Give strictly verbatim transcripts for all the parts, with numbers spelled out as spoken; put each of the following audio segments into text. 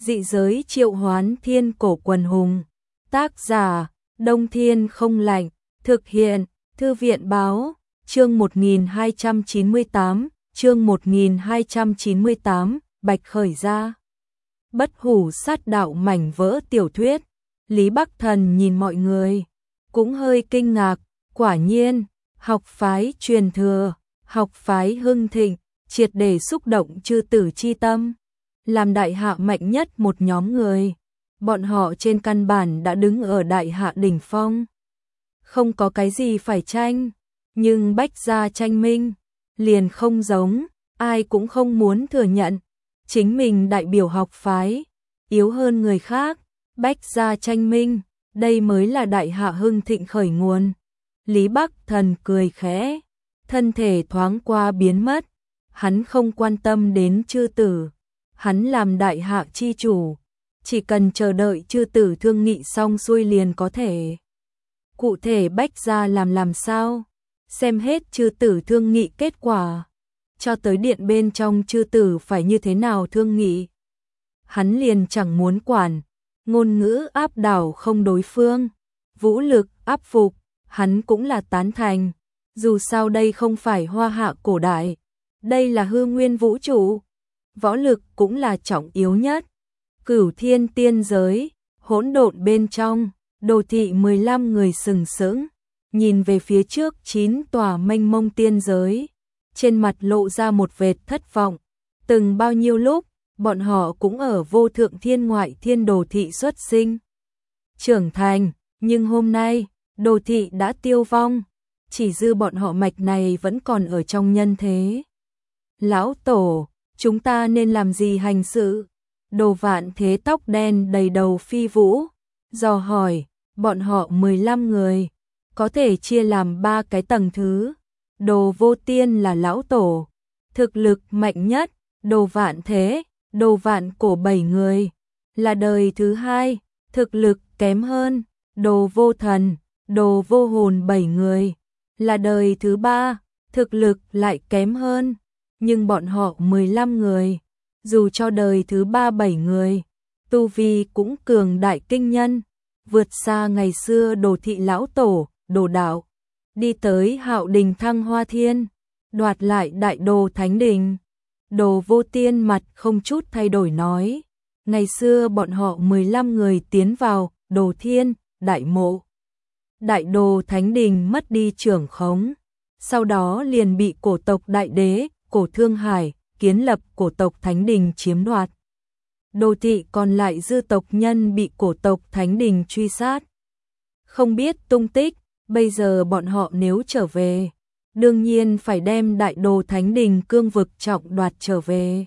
Dị giới triệu hoán thiên cổ quần hùng. Tác giả, Đông Thiên không lạnh. Thực hiện, Thư viện báo. Chương một nghìn hai trăm chín mươi tám, chương một nghìn hai trăm chín mươi tám, Bạch khởi ra. Bất hủ sát đạo mảnh vỡ tiểu thuyết. Lý Bắc Thần nhìn mọi người, cũng hơi kinh ngạc, quả nhiên, học phái truyền thừa, học phái hưng thịnh, triệt để xúc động chư tử chi tâm, làm đại hạ mạnh nhất một nhóm người. Bọn họ trên căn bản đã đứng ở đại hạ đỉnh phong. Không có cái gì phải tranh, nhưng Bách gia tranh minh, liền không giống, ai cũng không muốn thừa nhận. Chính mình đại biểu học phái, yếu hơn người khác, Bách gia tranh minh, đây mới là đại hạ hưng thịnh khởi nguồn. Lý Bắc Thần cười khẽ, thân thể thoáng qua biến mất, hắn không quan tâm đến chư tử, hắn làm đại hạ chi chủ, chỉ cần chờ đợi chư tử thương nghị xong xuôi liền có thể. Cụ thể Bách gia làm làm sao, xem hết chư tử thương nghị kết quả, cho tới điện bên trong chư tử phải như thế nào thương nghị. Hắn liền chẳng muốn quản, ngôn ngữ áp đảo không đối phương, vũ lực áp phục, hắn cũng là tán thành. Dù sao đây không phải hoa hạ cổ đại, đây là hư nguyên vũ trụ, võ lực cũng là trọng yếu nhất. Cửu thiên tiên giới, hỗn độn bên trong, đồ thị mười lăm người sừng sững, nhìn về phía trước chín tòa mênh mông tiên giới, trên mặt lộ ra một vệt thất vọng. Từng bao nhiêu lúc, bọn họ cũng ở vô thượng thiên ngoại thiên đồ thị xuất sinh, trưởng thành, nhưng hôm nay, đồ thị đã tiêu vong, chỉ dư bọn họ mạch này vẫn còn ở trong nhân thế. Lão Tổ, chúng ta nên làm gì hành sự? Đồ Vạn Thế tóc đen đầy đầu phi vũ, dò hỏi, bọn họ mười lăm người, có thể chia làm ba cái tầng thứ. Đồ Vô Tiên là lão tổ, thực lực mạnh nhất, Đồ Vạn Thế, Đồ Vạn Cổ bảy người, là đời thứ hai, thực lực kém hơn, Đồ Vô Thần, Đồ Vô Hồn bảy người, là đời thứ ba, thực lực lại kém hơn, nhưng bọn họ mười lăm người, dù cho đời thứ ba bảy người, tu vi cũng cường đại kinh nhân, vượt xa ngày xưa Đồ thị lão tổ, Đồ đạo, đi tới Hạo Đình Thăng Hoa Thiên, đoạt lại Đại Đồ Thánh Đình. Đồ Vô Tiên mặt không chút thay đổi nói, ngày xưa bọn họ mười lăm người tiến vào Đồ Thiên, Đại Mộ. Đại Đồ Thánh Đình mất đi trưởng khống, sau đó liền bị cổ tộc Đại Đế, cổ Thương Hải, kiến lập cổ tộc Thánh Đình chiếm đoạt. Đồ thị còn lại dư tộc nhân bị cổ tộc Thánh Đình truy sát, không biết tung tích. Bây giờ bọn họ nếu trở về, đương nhiên phải đem Đại Đồ Thánh Đình cương vực trọng đoạt trở về.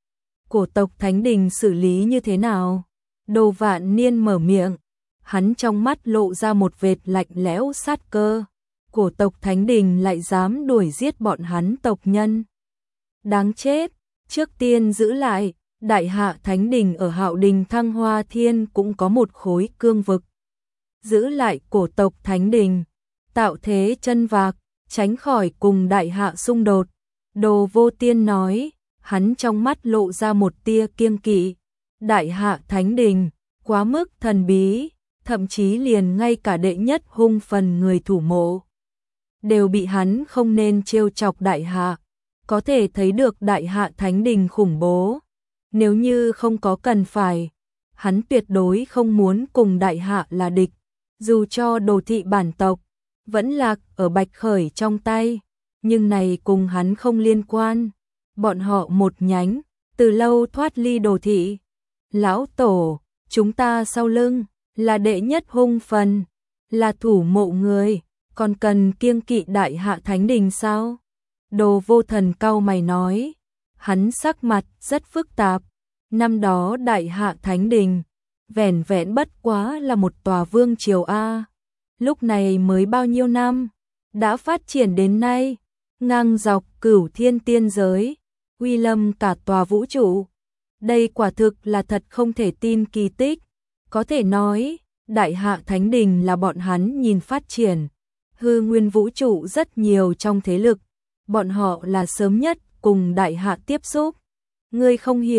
Cổ tộc Thánh Đình xử lý như thế nào? Đồ Vạn Niên mở miệng, hắn trong mắt lộ ra một vệt lạnh lẽo sát cơ. Cổ tộc Thánh Đình lại dám đuổi giết bọn hắn tộc nhân. Đáng chết, trước tiên giữ lại, Đại Hạ Thánh Đình ở Hạo Đình Thăng Hoa Thiên cũng có một khối cương vực. Giữ lại cổ tộc Thánh Đình, tạo thế chân vạc, tránh khỏi cùng Đại Hạ xung đột. Đồ Vô Tiên nói, hắn trong mắt lộ ra một tia kiêng kỵ. Đại Hạ Thánh Đình, quá mức thần bí, thậm chí liền ngay cả đệ nhất hung phần người thủ mộ, đều bị hắn không nên trêu chọc Đại Hạ. Có thể thấy được Đại Hạ Thánh Đình khủng bố. Nếu như không có cần phải, hắn tuyệt đối không muốn cùng Đại Hạ là địch. Dù cho Đồ thị bản tộc vẫn lạc ở Bạch Khởi trong tay, nhưng này cùng hắn không liên quan. Bọn họ một nhánh, từ lâu thoát ly Đồ thị. Lão Tổ, chúng ta sau lưng, là đệ nhất hung phần, là thủ mộ người, còn cần kiêng kỵ Đại Hạ Thánh Đình sao? Đồ Vô Thần cau mày nói, hắn sắc mặt rất phức tạp. Năm đó Đại Hạ Thánh Đình, vẻn vẹn bất quá là một tòa vương triều A. Lúc này mới bao nhiêu năm, đã phát triển đến nay, ngang dọc cửu thiên tiên giới, uy lâm cả tòa vũ trụ. Đây quả thực là thật không thể tin kỳ tích. Có thể nói, Đại Hạ Thánh Đình là bọn hắn nhìn phát triển hư nguyên vũ trụ rất nhiều trong thế lực. Bọn họ là sớm nhất cùng Đại Hạ tiếp xúc. Ngươi không hiểu,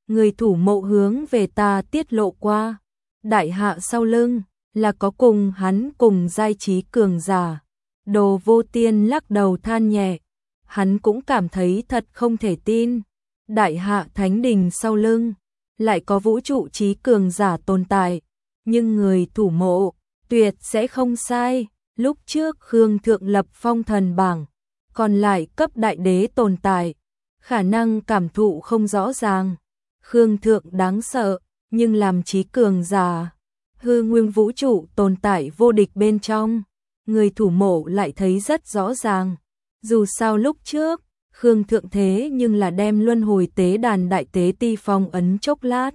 người thủ mộ hướng về ta tiết lộ qua, đại hạ sau lưng là có cùng hắn cùng giai trí cường giả. Đồ Vô Tiên lắc đầu than nhẹ, hắn cũng cảm thấy thật không thể tin, đại hạ thánh đình sau lưng lại có vũ trụ trí cường giả tồn tại, nhưng người thủ mộ tuyệt sẽ không sai. Lúc trước Khương Thượng lập phong thần bảng, còn lại cấp đại đế tồn tại, khả năng cảm thụ không rõ ràng. Khương Thượng đáng sợ, nhưng làm trí cường giả, hư nguyên vũ trụ tồn tại vô địch bên trong, người thủ mộ lại thấy rất rõ ràng. Dù sao lúc trước, Khương Thượng thế nhưng là đem luân hồi tế đàn đại tế ti phong ấn chốc lát.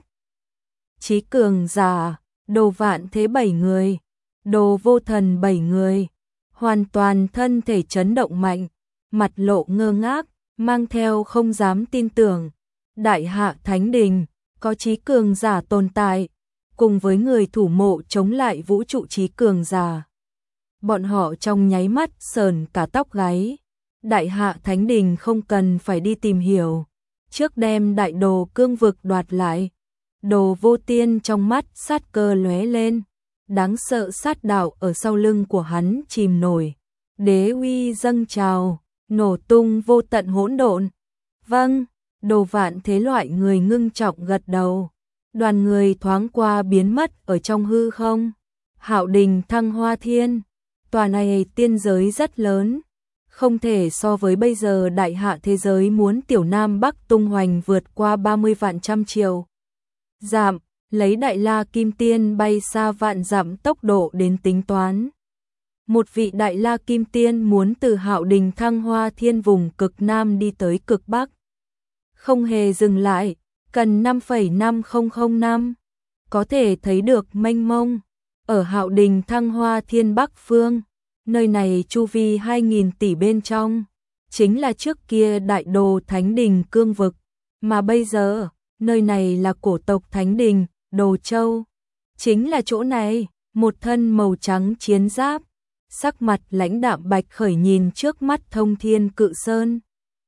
Trí cường giả, Đồ Vạn Thế bảy người, Đồ Vô Thần bảy người, hoàn toàn thân thể chấn động mạnh, mặt lộ ngơ ngác, mang theo không dám tin tưởng. Đại hạ thánh đình, có trí cường giả tồn tại, cùng với người thủ mộ chống lại vũ trụ trí cường giả. Bọn họ trong nháy mắt sờn cả tóc gáy. Đại hạ thánh đình không cần phải đi tìm hiểu, trước đem đại đồ cương vực đoạt lại. Đồ Vô Tiên trong mắt sát cơ lóe lên, đáng sợ sát đạo ở sau lưng của hắn chìm nổi, đế uy dâng trào, nổ tung vô tận hỗn độn. Vâng, Đồ Vạn Thế loại người ngưng trọng gật đầu. Đoàn người thoáng qua biến mất ở trong hư không. Hạo Đình Thăng Hoa Thiên, tòa này tiên giới rất lớn, không thể so với bây giờ đại hạ thế giới muốn tiểu Nam Bắc tung hoành vượt qua ba mươi vạn trăm triệu dặm, lấy đại la kim tiên bay xa vạn dặm tốc độ đến tính toán. Một vị đại la kim tiên muốn từ Hạo Đình Thăng Hoa Thiên vùng cực Nam đi tới cực Bắc, không hề dừng lại, cần năm phẩy năm không không năm. Có thể thấy được mênh mông. Ở Hạo Đình Thăng Hoa Thiên Bắc phương, nơi này chu vi hai nghìn tỷ bên trong, chính là trước kia đại đồ thánh đình cương vực, mà bây giờ, nơi này là cổ tộc thánh đình, Đồ Châu. Chính là chỗ này, một thân màu trắng chiến giáp, sắc mặt lãnh đạm Bạch Khởi nhìn trước mắt Thông Thiên Cự Sơn.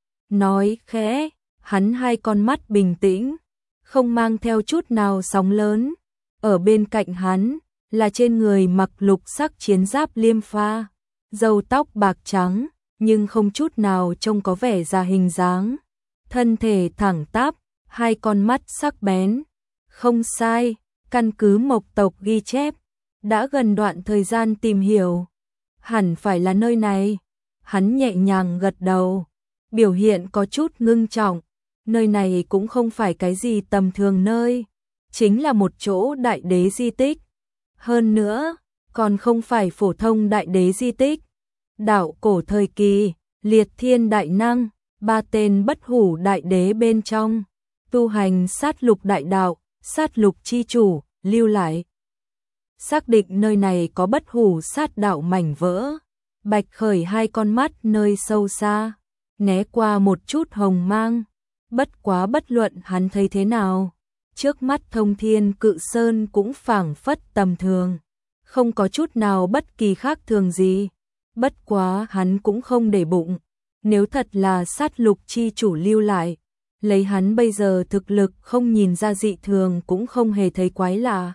Nói khẽ, hắn hai con mắt bình tĩnh, không mang theo chút nào sóng lớn. Ở bên cạnh hắn, là trên người mặc lục sắc chiến giáp liêm pha, râu tóc bạc trắng, nhưng không chút nào trông có vẻ già hình dáng. Thân thể thẳng tắp, hai con mắt sắc bén. Không sai, căn cứ mộc tộc ghi chép, đã gần đoạn thời gian tìm hiểu, hẳn phải là nơi này. Hắn nhẹ nhàng gật đầu, biểu hiện có chút ngưng trọng. Nơi này cũng không phải cái gì tầm thường nơi, chính là một chỗ đại đế di tích. Hơn nữa, còn không phải phổ thông đại đế di tích. Đạo cổ thời kỳ, liệt thiên đại năng, ba tên bất hủ đại đế bên trong, tu hành sát lục đại đạo, sát lục chi chủ, lưu lại. Xác định nơi này có bất hủ sát đạo mảnh vỡ, Bạch Khởi hai con mắt nơi sâu xa, né qua một chút hồng mang. Bất quá bất luận hắn thấy thế nào, trước mắt Thông Thiên Cự Sơn cũng phảng phất tầm thường, không có chút nào bất kỳ khác thường gì. Bất quá hắn cũng không để bụng, nếu thật là sát lục chi chủ lưu lại, lấy hắn bây giờ thực lực không nhìn ra dị thường cũng không hề thấy quái lạ.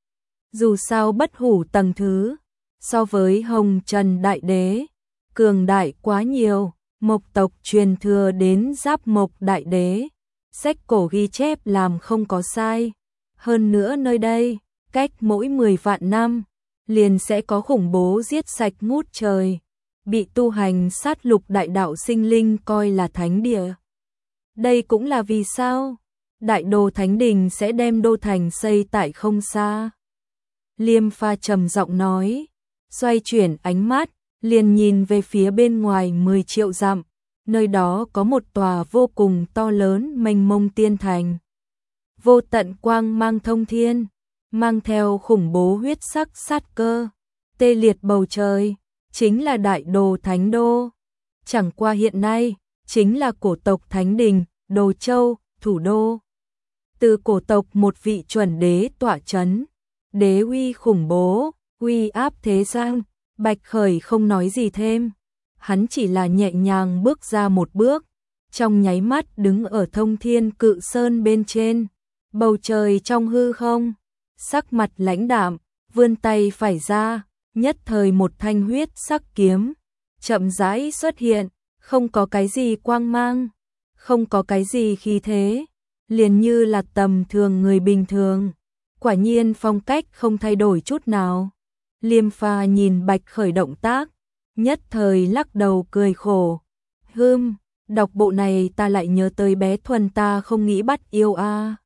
Dù sao bất hủ tầng thứ, so với Hồng Trần Đại Đế, cường đại quá nhiều. Mộc tộc truyền thừa đến Giáp Mộc Đại Đế, sách cổ ghi chép làm không có sai. Hơn nữa nơi đây, cách mỗi mười vạn năm, liền sẽ có khủng bố giết sạch ngút trời, bị tu hành sát lục đại đạo sinh linh coi là thánh địa. Đây cũng là vì sao đại đồ thánh đình sẽ đem đô thành xây tại không xa. Liêm Pha trầm giọng nói, xoay chuyển ánh mắt, liền nhìn về phía bên ngoài mười triệu dặm, nơi đó có một tòa vô cùng to lớn mênh mông tiên thành. Vô tận quang mang thông thiên, mang theo khủng bố huyết sắc sát cơ, tê liệt bầu trời, chính là đại đồ thánh đô. Chẳng qua hiện nay, chính là cổ tộc thánh đình, Đồ Châu, thủ đô. Từ cổ tộc một vị chuẩn đế tọa chấn, đế uy khủng bố, uy áp thế gian. Bạch Khởi không nói gì thêm, hắn chỉ là nhẹ nhàng bước ra một bước, trong nháy mắt đứng ở Thông Thiên Cự Sơn bên trên. Bầu trời trong hư không, sắc mặt lãnh đạm, vươn tay phải ra, nhất thời một thanh huyết sắc kiếm, chậm rãi xuất hiện, không có cái gì quang mang, không có cái gì khí thế, liền như là tầm thường người bình thường. Quả nhiên phong cách không thay đổi chút nào. Liêm Pha nhìn Bạch Khởi động tác, nhất thời lắc đầu cười khổ. Hừm, đọc bộ này ta lại nhớ tới bé Thuần ta không nghĩ bắt yêu a.